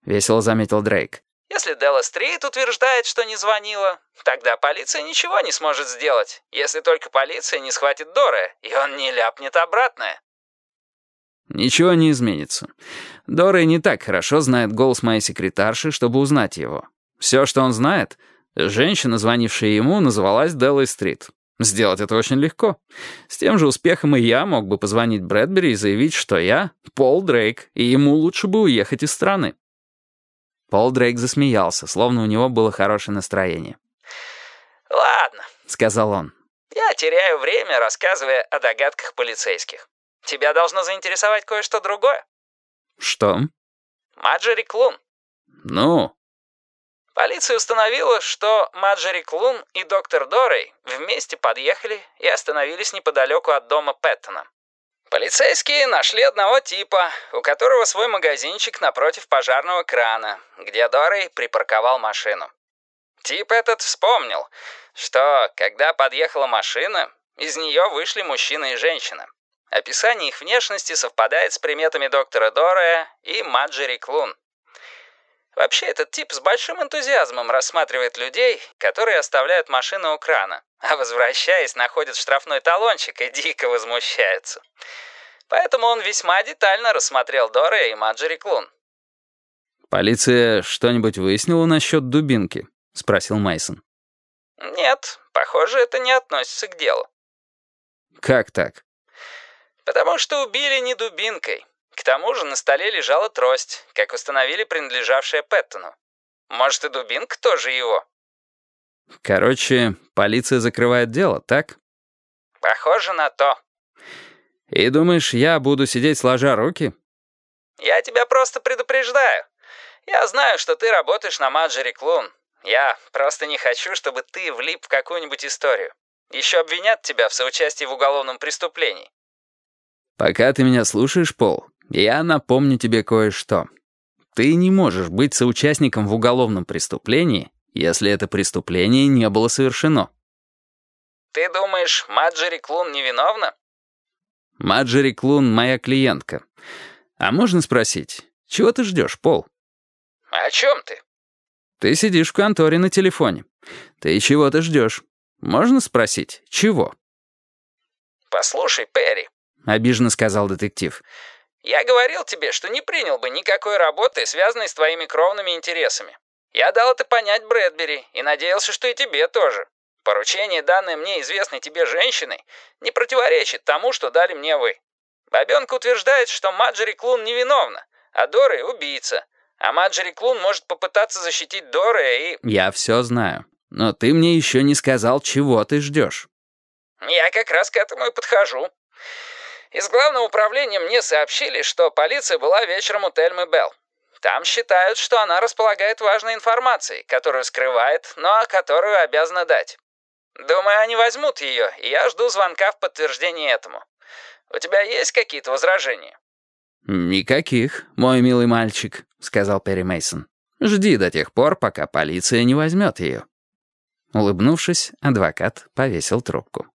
— весело заметил Дрейк. «Если Делла Стрит утверждает, что не звонила, тогда полиция ничего не сможет сделать, если только полиция не схватит Дора, и он не ляпнет обратное». «Ничего не изменится. Дора не так хорошо знает голос моей секретарши, чтобы узнать его. Все, что он знает, женщина, звонившая ему, называлась Деллой Стрит. Сделать это очень легко. С тем же успехом и я мог бы позвонить Брэдбери и заявить, что я Пол Дрейк, и ему лучше бы уехать из страны». Пол Дрейк засмеялся, словно у него было хорошее настроение. «Ладно», — сказал он. «Я теряю время, рассказывая о догадках полицейских. Тебя должно заинтересовать кое-что другое». «Что?» «Марджери Клун». «Ну?» Полиция установила, что Марджери Клун и доктор Дорей вместе подъехали и остановились неподалеку от дома Пэттона. Полицейские нашли одного типа, у которого свой магазинчик напротив пожарного крана, где Дорей припарковал машину. Тип этот вспомнил, что, когда подъехала машина, из нее вышли мужчина и женщина. Описание их внешности совпадает с приметами доктора Дорея и Марджери Клун. Вообще, этот тип с большим энтузиазмом рассматривает людей, которые оставляют машину у крана, а возвращаясь, находят штрафной талончик и дико возмущаются. Поэтому он весьма детально рассмотрел Дорея и Марджери Клун. «Полиция что-нибудь выяснила насчет дубинки?» — спросил Мейсон. «Нет, похоже, это не относится к делу». «Как так?» «Потому что убили не дубинкой. К тому же на столе лежала трость, как установили, принадлежавшая Пэттону. Может, и дубинка тоже его?» «Короче, полиция закрывает дело, так?» «Похоже на то». «И думаешь, я буду сидеть сложа руки?» «Я тебя просто предупреждаю. Я знаю, что ты работаешь на Марджери Клун. Я просто не хочу, чтобы ты влип в какую-нибудь историю. Еще обвинят тебя в соучастии в уголовном преступлении». «Пока ты меня слушаешь, Пол, я напомню тебе кое-что. Ты не можешь быть соучастником в уголовном преступлении, если это преступление не было совершено». «Ты думаешь, Марджери Клун невиновна?» «Марджери Клун — моя клиентка. А можно спросить, чего ты ждешь, Пол?» «О чем ты?» «Ты сидишь в конторе на телефоне. Ты чего-то ждешь. Можно спросить, чего?» «Послушай, Перри», — обиженно сказал детектив, «я говорил тебе, что не принял бы никакой работы, связанной с твоими кровными интересами. Я дал это понять Брэдбери и надеялся, что и тебе тоже. Поручение, данное мне известной тебе женщиной, не противоречит тому, что дали мне вы. Бабенка утверждает, что Марджери Клун невиновна, а Дорей убийца. А Марджери Клун может попытаться защитить Дорея и...» «Я все знаю, но ты мне еще не сказал, чего ты ждешь». «Я как раз к этому и подхожу. Из главного управления мне сообщили, что полиция была вечером у Тельмы Белл. Там считают, что она располагает важной информацией, которую скрывает, но которую обязана дать. Думаю, они возьмут ее, и я жду звонка в подтверждение этому. У тебя есть какие-то возражения?» «Никаких, мой милый мальчик», — сказал Перри Мейсон. «Жди до тех пор, пока полиция не возьмет ее». Улыбнувшись, адвокат повесил трубку.